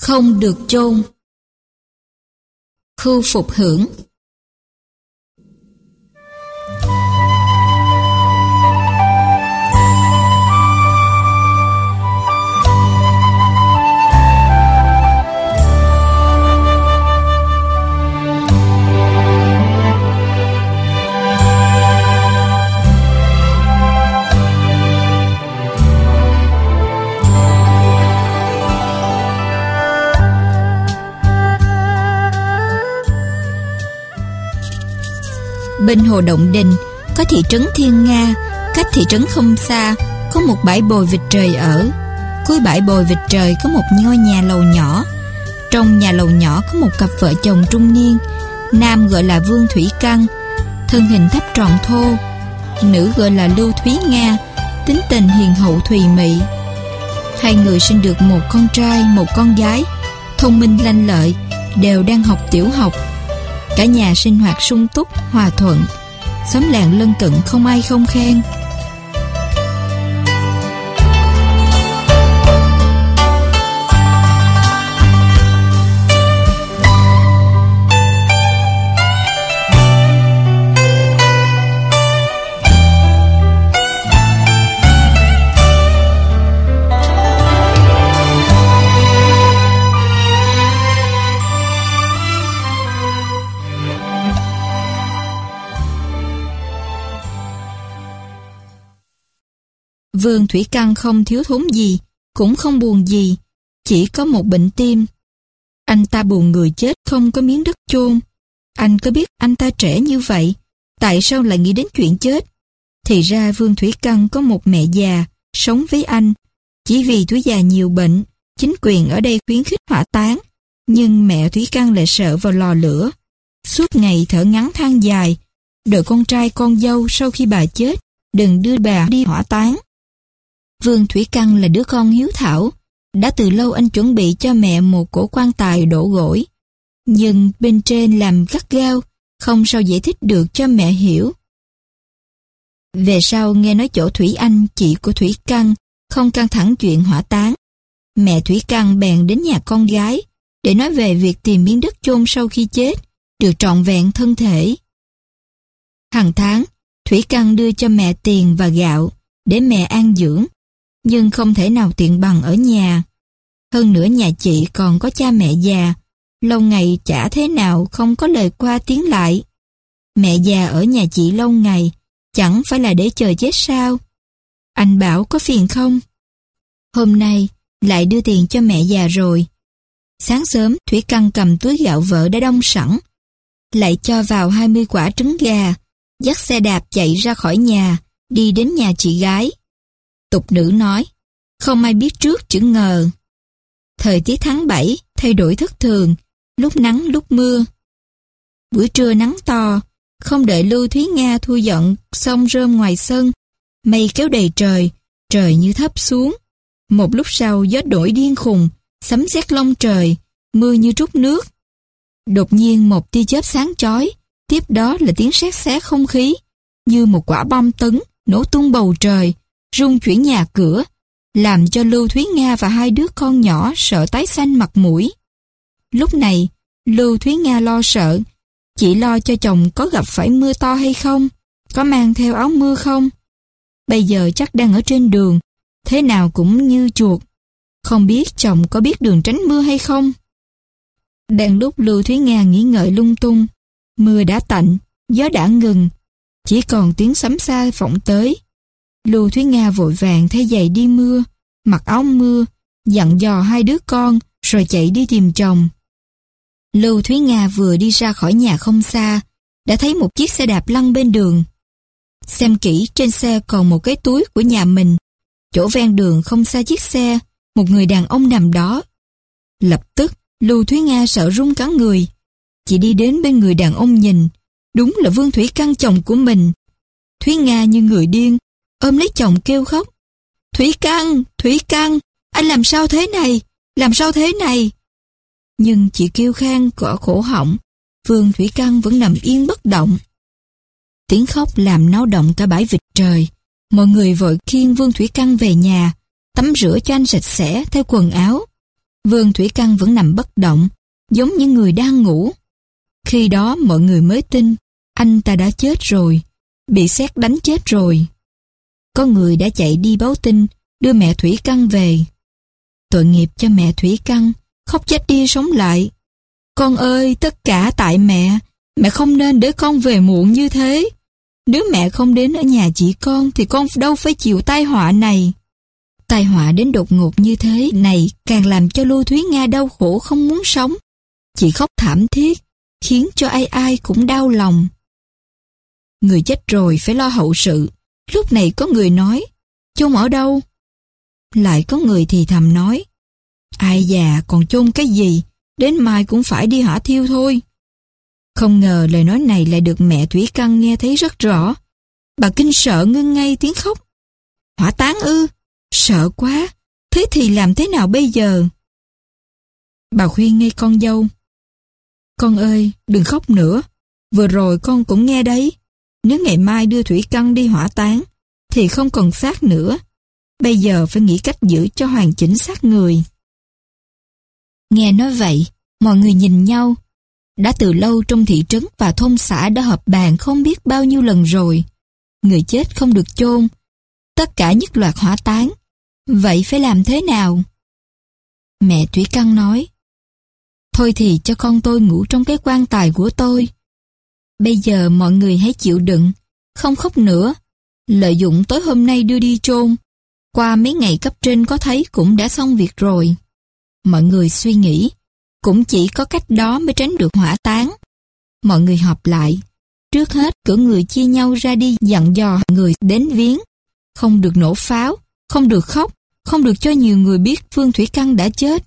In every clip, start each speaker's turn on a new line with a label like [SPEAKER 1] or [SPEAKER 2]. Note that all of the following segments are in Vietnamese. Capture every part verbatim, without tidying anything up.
[SPEAKER 1] không được chôn. Khu phục hưởng. Bên hồ Động Đình có thị trấn Thiên Nga, cách thị trấn không xa có một bãi bồi vịt trời ở. Cuối bãi bồi vịt trời có một ngôi nhà lầu nhỏ. Trong nhà lầu nhỏ có một cặp vợ chồng trung niên. Nam gọi là Vương Thủy Căn, thân hình thấp tròn thô. Nữ gọi là Lưu Thúy Nga, tính tình hiền hậu thùy mị. Hai người sinh được một con trai, một con gái, thông minh lanh lợi, đều đang học tiểu học. Cả nhà sinh hoạt sung túc, hòa thuận. Xóm làng lân cận không ai không khen. Vương Thủy Căn không thiếu thốn gì, cũng không buồn gì, chỉ có một bệnh tim. Anh ta buồn người chết không có miếng đất chôn. Anh có biết anh ta trẻ như vậy, tại sao lại nghĩ đến chuyện chết? Thì ra Vương Thủy Căn có một mẹ già, sống với anh. Chỉ vì tuổi già nhiều bệnh, chính quyền ở đây khuyến khích hỏa táng. Nhưng mẹ Thủy Căn lại sợ vào lò lửa. Suốt ngày thở ngắn than dài, đợi con trai con dâu sau khi bà chết, đừng đưa bà đi hỏa táng. Vương Thủy Căn là đứa con hiếu thảo. Đã từ lâu anh chuẩn bị cho mẹ một cổ quan tài đổ gổi. Nhưng bên trên làm gắt gao, không sao giải thích được cho mẹ hiểu. Về sau nghe nói chỗ Thủy Anh, chị của Thủy Căn, không căng thẳng chuyện hỏa táng. Mẹ Thủy Căn bèn đến nhà con gái, để nói về việc tìm miếng đất chôn sau khi chết, được trọn vẹn thân thể. Hàng tháng, Thủy Căn đưa cho mẹ tiền và gạo, để mẹ an dưỡng. Nhưng không thể nào tiện bằng ở nhà. Hơn nữa nhà chị còn có cha mẹ già, lâu ngày chả thế nào không có lời qua tiếng lại. Mẹ già ở nhà chị lâu ngày, chẳng phải là để chờ chết sao? Anh bảo có phiền không? Hôm nay lại đưa tiền cho mẹ già rồi. Sáng sớm Thủy Căn cầm túi gạo vợ đã đông sẵn, lại cho vào hai mươi quả trứng gà, dắt xe đạp chạy ra khỏi nhà, đi đến nhà chị gái. Tục nữ nói, không ai biết trước chữ ngờ. Thời tiết tháng bảy thay đổi thất thường, lúc nắng lúc mưa. Buổi trưa nắng to, không đợi Lưu Thúy Nga thu dọn xong rơm ngoài sân, mây kéo đầy trời, trời như thấp xuống. Một lúc sau gió nổi điên khùng, sấm sét lông trời, mưa như trút nước. Đột nhiên một tia chớp sáng chói, tiếp đó là tiếng sét xé không khí, như một quả bom tấn nổ tung bầu trời, rung chuyển nhà cửa, làm cho Lưu Thúy Nga và hai đứa con nhỏ sợ tái xanh mặt mũi. Lúc này, Lưu Thúy Nga lo sợ, chỉ lo cho chồng có gặp phải mưa to hay không, có mang theo áo mưa không. Bây giờ chắc đang ở trên đường, thế nào cũng như chuột, không biết chồng có biết đường tránh mưa hay không. Đang lúc Lưu Thúy Nga nghĩ ngợi lung tung, mưa đã tạnh, gió đã ngừng, chỉ còn tiếng sấm xa vọng tới. Lưu Thúy Nga vội vàng thay giày đi mưa, mặc áo mưa, dặn dò hai đứa con, rồi chạy đi tìm chồng. Lưu Thúy Nga vừa đi ra khỏi nhà không xa, đã thấy một chiếc xe đạp lăn bên đường. Xem kỹ, trên xe còn một cái túi của nhà mình. Chỗ ven đường không xa chiếc xe, một người đàn ông nằm đó. Lập tức, Lưu Thúy Nga sợ run cả người. Chị đi đến bên người đàn ông nhìn, đúng là Vương Thủy Căn chồng của mình. Thúy Nga như người điên, ôm lấy chồng kêu khóc. Thủy Căn, Thủy Căn, anh làm sao thế này, làm sao thế này? Nhưng chị kêu khan cỏ khổ họng, Vương Thủy Căn vẫn nằm yên bất động. Tiếng khóc làm náo động cả bãi vịt trời. Mọi người vội khiêng Vương Thủy Căn về nhà, tắm rửa cho anh sạch sẽ theo quần áo. Vương Thủy Căn vẫn nằm bất động, giống như người đang ngủ. Khi đó mọi người mới tin anh ta đã chết rồi, bị sét đánh chết rồi. Có người đã chạy đi báo tin, đưa mẹ Thủy Căn về. Tội nghiệp cho mẹ Thủy Căn, khóc chết đi sống lại. Con ơi, tất cả tại mẹ, mẹ không nên để con về muộn như thế. Nếu mẹ không đến ở nhà chị con thì con đâu phải chịu tai họa này. Tai họa đến đột ngột như thế này càng làm cho Lưu Thúy Nga đau khổ không muốn sống. Chị khóc thảm thiết, khiến cho ai ai cũng đau lòng. Người chết rồi phải lo hậu sự. Lúc này có người nói, chôn ở đâu? Lại có người thì thầm nói, ai già còn chôn cái gì, đến mai cũng phải đi hỏa thiêu thôi. Không ngờ lời nói này lại được mẹ Thủy Căn nghe thấy rất rõ. Bà kinh sợ ngưng ngay tiếng khóc. Hỏa táng ư? Sợ quá, thế thì làm thế nào bây giờ? Bà khuyên ngay con dâu. Con ơi, đừng khóc nữa. Vừa rồi con cũng nghe đấy. Nếu ngày mai đưa Thủy Căn đi hỏa táng, thì không còn xác nữa. Bây giờ phải nghĩ cách giữ cho hoàn chỉnh xác người. Nghe nói vậy, mọi người nhìn nhau. Đã từ lâu trong thị trấn và thôn xã đã họp bàn không biết bao nhiêu lần rồi. Người chết không được chôn, tất cả nhất loạt hỏa táng. Vậy phải làm thế nào? Mẹ Thủy Căn nói, thôi thì cho con tôi ngủ trong cái quan tài của tôi. Bây giờ mọi người hãy chịu đựng, không khóc nữa. Lợi dụng tối hôm nay đưa đi chôn. Qua mấy ngày cấp trên có thấy cũng đã xong việc rồi. Mọi người suy nghĩ, cũng chỉ có cách đó mới tránh được hỏa táng. Mọi người họp lại. Trước hết cử người chia nhau ra đi dặn dò người đến viếng. Không được nổ pháo, không được khóc, không được cho nhiều người biết Vương Thủy Căn đã chết.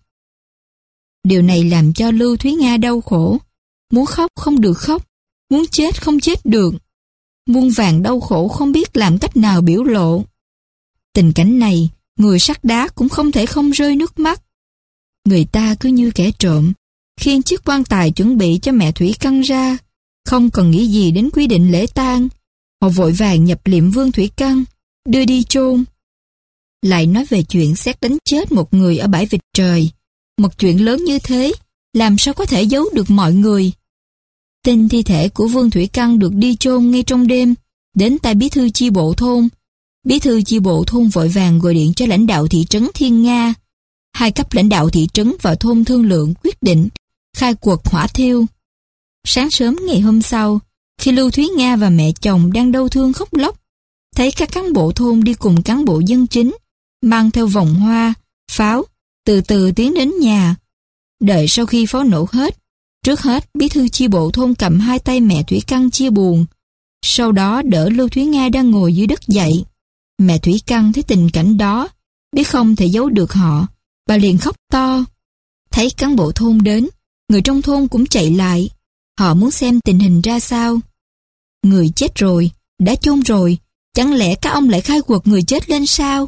[SPEAKER 1] Điều này làm cho Lưu Thúy Nga đau khổ. Muốn khóc không được khóc, muốn chết không chết được. Muôn vàn đau khổ không biết làm cách nào biểu lộ. Tình cảnh này, người sắt đá cũng không thể không rơi nước mắt. Người ta cứ như kẻ trộm, khiêng chiếc quan tài chuẩn bị cho mẹ Thủy Căn ra, không cần nghĩ gì đến quy định lễ tang. Họ vội vàng nhập liệm Vương Thủy Căn, đưa đi chôn. Lại nói về chuyện xét đánh chết một người ở bãi vịt trời. Một chuyện lớn như thế, làm sao có thể giấu được mọi người. Tin thi thể của Vương Thủy Căn được đi chôn ngay trong đêm, đến tay bí thư chi bộ thôn. Bí thư chi bộ thôn vội vàng gọi điện cho lãnh đạo thị trấn Thiên Nga. Hai cấp lãnh đạo thị trấn và thôn thương lượng quyết định khai cuộc hỏa thiêu. Sáng sớm ngày hôm sau, khi Lưu Thúy Nga và mẹ chồng đang đau thương khóc lóc, thấy các cán bộ thôn đi cùng cán bộ dân chính, mang theo vòng hoa, pháo, từ từ tiến đến nhà. Đợi sau khi pháo nổ hết, trước hết bí thư chi bộ thôn cầm hai tay mẹ Thủy Căn chia buồn, sau đó đỡ Lưu Thúy Nga đang ngồi dưới đất dậy. Mẹ Thủy Căn thấy tình cảnh đó, biết không thể giấu được họ, bà liền khóc to. Thấy cán bộ thôn đến, người trong thôn cũng chạy lại. Họ muốn xem tình hình ra sao. Người chết rồi, đã chôn rồi, chẳng lẽ các ông lại khai quật người chết lên sao?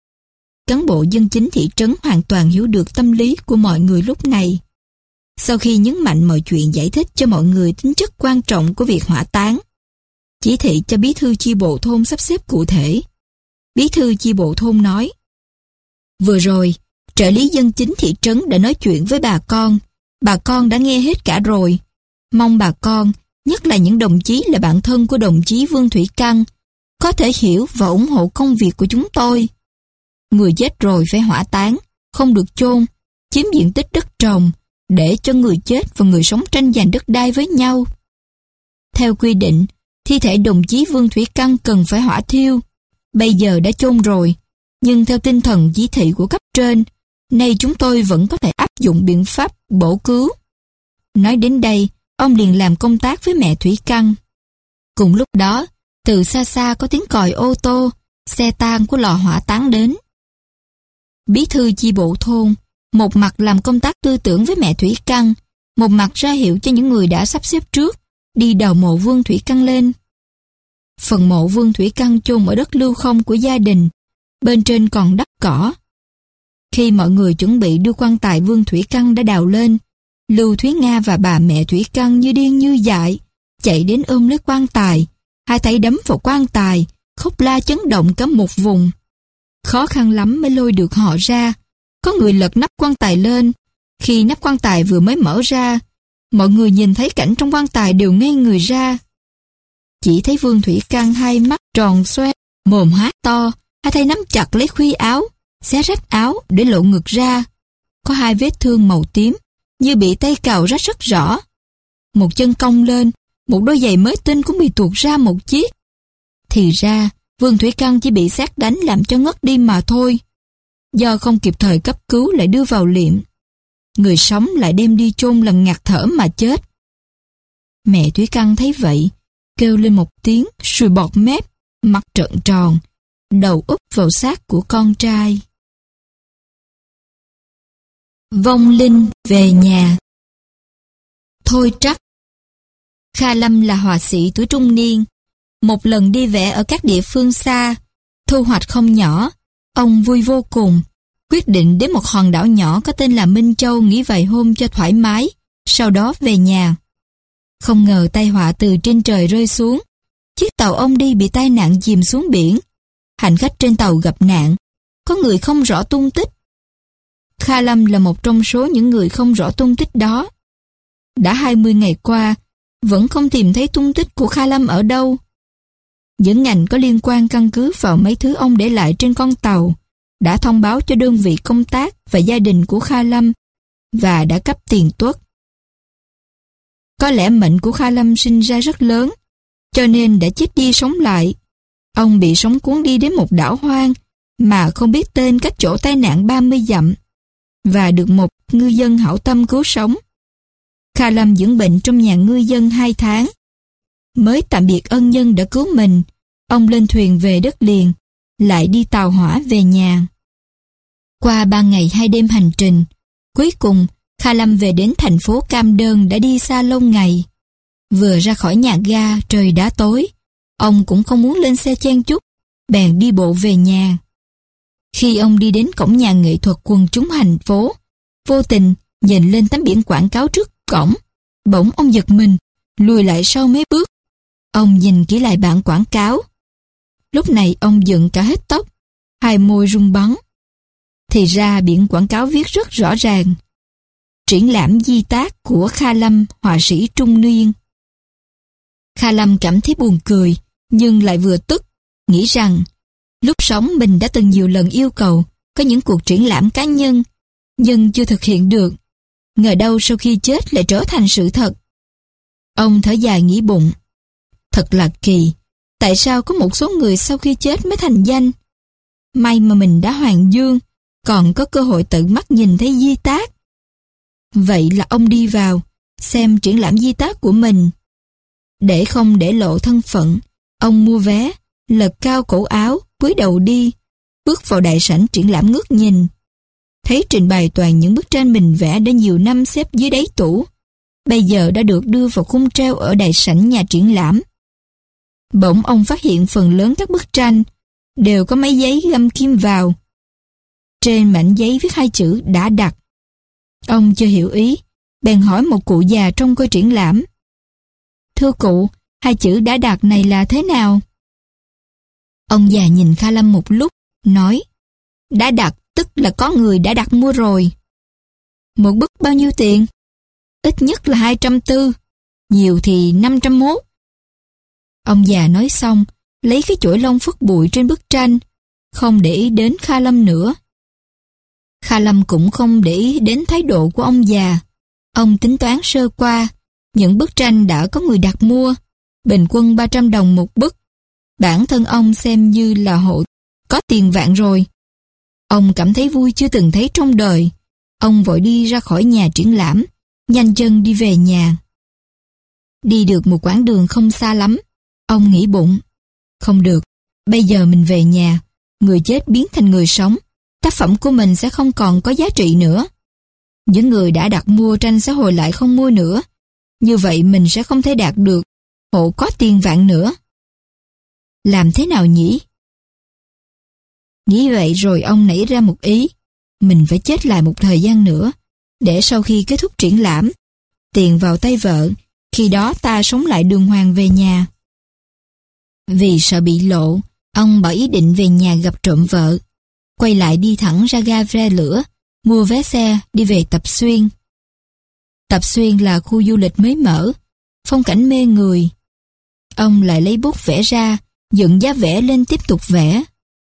[SPEAKER 1] Cán bộ dân chính thị trấn hoàn toàn hiểu được tâm lý của mọi người lúc này. Sau khi nhấn mạnh mọi chuyện giải thích cho mọi người tính chất quan trọng của việc hỏa táng, chỉ thị cho bí thư chi bộ thôn sắp xếp cụ thể. Bí thư chi bộ thôn nói, vừa rồi, trợ lý dân chính thị trấn đã nói chuyện với bà con. Bà con đã nghe hết cả rồi. Mong bà con, nhất là những đồng chí là bạn thân của đồng chí Vương Thủy Căn, có thể hiểu và ủng hộ công việc của chúng tôi. Người chết rồi phải hỏa táng, không được chôn, chiếm diện tích đất trồng, để cho người chết và người sống tranh giành đất đai với nhau. Theo quy định, thi thể đồng chí Vương Thủy Căn cần phải hỏa thiêu. Bây giờ đã chôn rồi, nhưng theo tinh thần chỉ thị của cấp trên, nay chúng tôi vẫn có thể áp dụng biện pháp bổ cứu. Nói đến đây, ông liền làm công tác với mẹ Thủy Căn. Cùng lúc đó, từ xa xa có tiếng còi ô tô, xe tang của lò hỏa táng đến. Bí thư chi bộ thôn, một mặt làm công tác tư tưởng với mẹ Thủy Căn, một mặt ra hiệu cho những người đã sắp xếp trước, đi đào mộ Vương Thủy Căn lên. Phần mộ Vương Thủy Căn chôn ở đất lưu không của gia đình, bên trên còn đắp cỏ. Khi mọi người chuẩn bị đưa quan tài Vương Thủy Căn đã đào lên, Lưu Thúy Nga và bà mẹ Thủy Căn như điên như dại, chạy đến ôm lấy quan tài, hai tay đấm vào quan tài, khóc la chấn động cả một vùng. Khó khăn lắm mới lôi được họ ra, có người lật nắp quan tài lên. Khi nắp quan tài vừa mới mở ra, mọi người nhìn thấy cảnh trong quan tài đều ngây người ra. Chỉ thấy Vương Thủy Căn hai mắt tròn xoe, mồm há to, hai tay nắm chặt lấy khuy áo, xé rách áo để lộ ngực ra. Có hai vết thương màu tím, như bị tay cào rách rất rõ. Một chân cong lên, một đôi giày mới tinh cũng bị tuột ra một chiếc. Thì ra, Vương Thủy Căn chỉ bị sét đánh làm cho ngất đi mà thôi. Do không kịp thời cấp cứu lại đưa vào liệm. Người sống lại đem đi chôn lần ngạt thở mà chết. Mẹ Thủy Căn thấy vậy, kêu lên một tiếng sùi bọt mép, mặt trợn tròn, đầu úp vào xác của con trai. Vong linh về nhà. Thôi Trắc. Kha Lâm là họa sĩ tuổi trung niên. Một lần đi vẽ ở các địa phương xa, thu hoạch không nhỏ, ông vui vô cùng, quyết định đến một hòn đảo nhỏ có tên là Minh Châu nghỉ vài hôm cho thoải mái, sau đó về nhà. Không ngờ tai họa từ trên trời rơi xuống, chiếc tàu ông đi bị tai nạn chìm xuống biển. Hành khách trên tàu gặp nạn, có người không rõ tung tích. Kha Lâm là một trong số những người không rõ tung tích đó. Đã hai mươi ngày qua, vẫn không tìm thấy tung tích của Kha Lâm ở đâu. Những ngành có liên quan căn cứ vào mấy thứ ông để lại trên con tàu, đã thông báo cho đơn vị công tác và gia đình của Kha Lâm và đã cấp tiền tuất. Có lẽ mệnh của Kha Lâm sinh ra rất lớn, cho nên đã chết đi sống lại. Ông bị sóng cuốn đi đến một đảo hoang mà không biết tên cách chỗ tai nạn ba mươi dặm và được một ngư dân hảo tâm cứu sống. Kha Lâm dưỡng bệnh trong nhà ngư dân hai tháng. Mới tạm biệt ân nhân đã cứu mình, ông lên thuyền về đất liền, lại đi tàu hỏa về nhà. Qua ba ngày hai đêm hành trình, cuối cùng Kha Lâm về đến thành phố Cam Đơn đã đi xa lâu ngày. Vừa ra khỏi nhà ga trời đã tối, ông cũng không muốn lên xe chen chúc, bèn đi bộ về nhà. Khi ông đi đến cổng nhà nghệ thuật quần chúng thành phố, vô tình nhìn lên tấm biển quảng cáo trước cổng, bỗng ông giật mình, lùi lại sau mấy bước. Ông nhìn kỹ lại bảng quảng cáo. Lúc này ông dựng cả hết tóc, hai môi run bắn. Thì ra biển quảng cáo viết rất rõ ràng: triển lãm di tác của Kha Lâm, họa sĩ trung niên. Kha Lâm cảm thấy buồn cười, nhưng lại vừa tức, nghĩ rằng lúc sống mình đã từng nhiều lần yêu cầu có những cuộc triển lãm cá nhân, nhưng chưa thực hiện được. Ngờ đâu sau khi chết lại trở thành sự thật. Ông thở dài nghĩ bụng, thật là kỳ, tại sao có một số người sau khi chết mới thành danh? May mà mình đã hoàn dương, còn có cơ hội tận mắt nhìn thấy di tác. Vậy là ông đi vào, xem triển lãm di tác của mình. Để không để lộ thân phận, ông mua vé, lật cao cổ áo, cúi đầu đi, bước vào đại sảnh triển lãm ngước nhìn. Thấy trình bày toàn những bức tranh mình vẽ đã nhiều năm xếp dưới đáy tủ, bây giờ đã được đưa vào khung treo ở đại sảnh nhà triển lãm. Bỗng ông phát hiện phần lớn các bức tranh đều có mấy giấy găm kim vào. Trên mảnh giấy viết hai chữ đã đặt. Ông chưa hiểu ý, bèn hỏi một cụ già trong coi triển lãm: thưa cụ, hai chữ đã đặt này là thế nào? Ông già nhìn Kha Lâm một lúc, nói: đã đặt tức là có người đã đặt mua rồi. Một bức bao nhiêu tiền? Ít nhất là hai trăm tư, nhiều thì năm trăm mốt. Ông già nói xong, lấy cái chổi lông phất bụi trên bức tranh, không để ý đến Kha Lâm nữa. Kha Lâm cũng không để ý đến thái độ của ông già. Ông tính toán sơ qua, những bức tranh đã có người đặt mua, bình quân ba trăm đồng một bức. Bản thân ông xem như là hộ có tiền vạn rồi. Ông cảm thấy vui chưa từng thấy trong đời. Ông vội đi ra khỏi nhà triển lãm, nhanh chân đi về nhà. Đi được một quãng đường không xa lắm, ông nghĩ bụng: không được, bây giờ mình về nhà, người chết biến thành người sống, tác phẩm của mình sẽ không còn có giá trị nữa. Những người đã đặt mua tranh sẽ hồi lại không mua nữa. Như vậy mình sẽ không thể đạt được hộ có tiền vạn nữa. Làm thế nào nhỉ? Nghĩ vậy rồi ông nảy ra một ý: mình phải chết lại một thời gian nữa, để sau khi kết thúc triển lãm, tiền vào tay vợ, khi đó ta sống lại đường hoàng về nhà. Vì sợ bị lộ, ông bỏ ý định về nhà gặp trộm vợ, quay lại đi thẳng ra ga ve lửa, mua vé xe đi về Tập Xuyên. Tập Xuyên là khu du lịch mới mở, phong cảnh mê người. Ông lại lấy bút vẽ ra, dựng giá vẽ lên tiếp tục vẽ.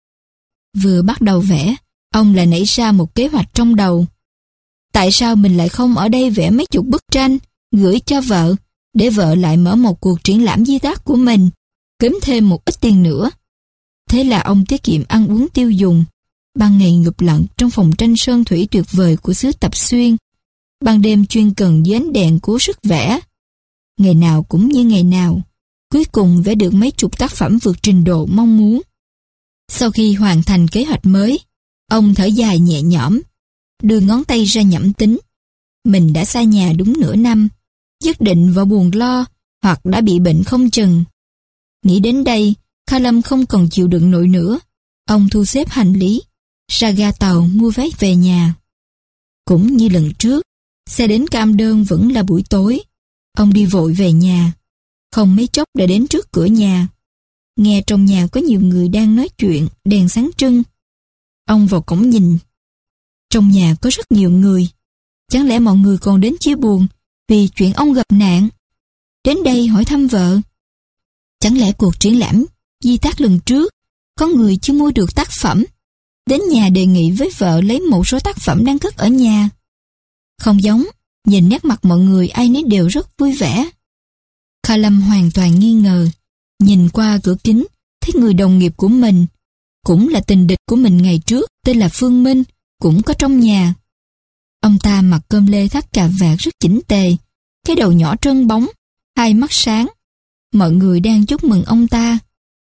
[SPEAKER 1] Vừa bắt đầu vẽ, ông lại nảy ra một kế hoạch trong đầu. Tại sao mình lại không ở đây vẽ mấy chục bức tranh, gửi cho vợ, để vợ lại mở một cuộc triển lãm di tác của mình, kiếm thêm một ít tiền nữa. Thế là ông tiết kiệm ăn uống tiêu dùng, ban ngày ngụp lặn trong phòng tranh sơn thủy tuyệt vời của xứ Tập Xuyên, ban đêm chuyên cần dưới ánh đèn cố sức vẽ. Ngày nào cũng như ngày nào, cuối cùng vẽ được mấy chục tác phẩm vượt trình độ mong muốn. Sau khi hoàn thành kế hoạch mới, ông thở dài nhẹ nhõm, đưa ngón tay ra nhẩm tính. Mình đã xa nhà đúng nửa năm, nhất định vào buồn lo hoặc đã bị bệnh không chừng. Nghĩ đến đây, Kha Lâm không còn chịu đựng nổi nữa. Ông thu xếp hành lý, ra ga tàu mua vé về nhà. Cũng như lần trước, xe đến Cam Đơn vẫn là buổi tối. Ông đi vội về nhà, không mấy chốc đã đến trước cửa nhà. Nghe trong nhà có nhiều người đang nói chuyện, đèn sáng trưng. Ông vào cổng nhìn. Trong nhà có rất nhiều người. Chẳng lẽ mọi người còn đến chia buồn vì chuyện ông gặp nạn? Đến đây hỏi thăm vợ. Chẳng lẽ cuộc triển lãm di tác lần trước có người chưa mua được tác phẩm, đến nhà đề nghị với vợ lấy một số tác phẩm đang cất ở nhà? Không giống, nhìn nét mặt mọi người ai nấy đều rất vui vẻ. Kha Lâm hoàn toàn nghi ngờ, nhìn qua cửa kính thấy người đồng nghiệp của mình, cũng là tình địch của mình ngày trước, tên là Phương Minh, cũng có trong nhà. Ông ta mặc cơm lê thắt cà vạt rất chỉnh tề, cái đầu nhỏ trơn bóng, hai mắt sáng. Mọi người đang chúc mừng ông ta.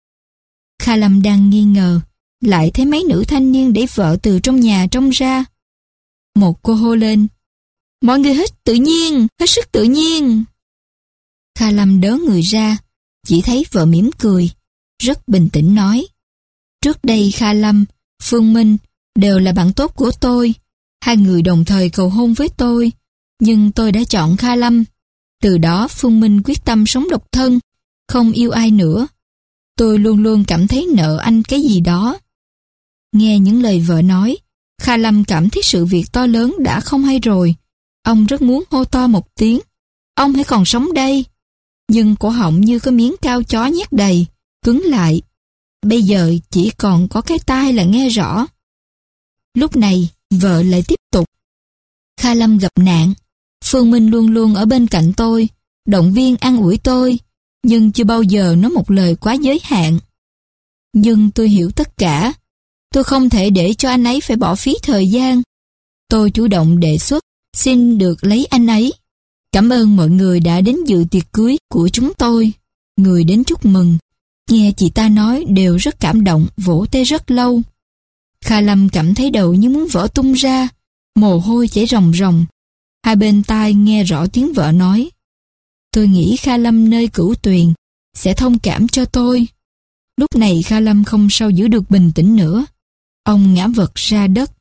[SPEAKER 1] Kha Lâm đang nghi ngờ, lại thấy mấy nữ thanh niên đẩy vợ từ trong nhà trông ra. Một cô hô lên, mọi người hít tự nhiên, hết sức tự nhiên. Kha Lâm đớ người ra, chỉ thấy vợ mỉm cười, rất bình tĩnh nói. Trước đây Kha Lâm, Phương Minh đều là bạn tốt của tôi. Hai người đồng thời cầu hôn với tôi, nhưng tôi đã chọn Kha Lâm. Từ đó Phương Minh quyết tâm sống độc thân, không yêu ai nữa. Tôi luôn luôn cảm thấy nợ anh cái gì đó. Nghe những lời vợ nói, Kha Lâm cảm thấy sự việc to lớn đã không hay rồi. Ông rất muốn hô to một tiếng, ông hãy còn sống đây. Nhưng cổ họng như có miếng cao chó nhét đầy, cứng lại. Bây giờ chỉ còn có cái tai là nghe rõ. Lúc này, vợ lại tiếp tục. Kha Lâm gặp nạn. Phương Minh luôn luôn ở bên cạnh tôi, động viên an ủi tôi, nhưng chưa bao giờ nói một lời quá giới hạn. Nhưng tôi hiểu tất cả. Tôi không thể để cho anh ấy phải bỏ phí thời gian. Tôi chủ động đề xuất, xin được lấy anh ấy. Cảm ơn mọi người đã đến dự tiệc cưới của chúng tôi. Người đến chúc mừng, nghe chị ta nói đều rất cảm động, vỗ tay rất lâu. Kha Lâm cảm thấy đầu như muốn vỡ tung ra, mồ hôi chảy ròng ròng. Hai bên tai nghe rõ tiếng vợ nói. Tôi nghĩ Kha Lâm nơi Cửu Tuyền sẽ thông cảm cho tôi. Lúc này Kha Lâm không sao giữ được bình tĩnh nữa. Ông ngã vật ra đất,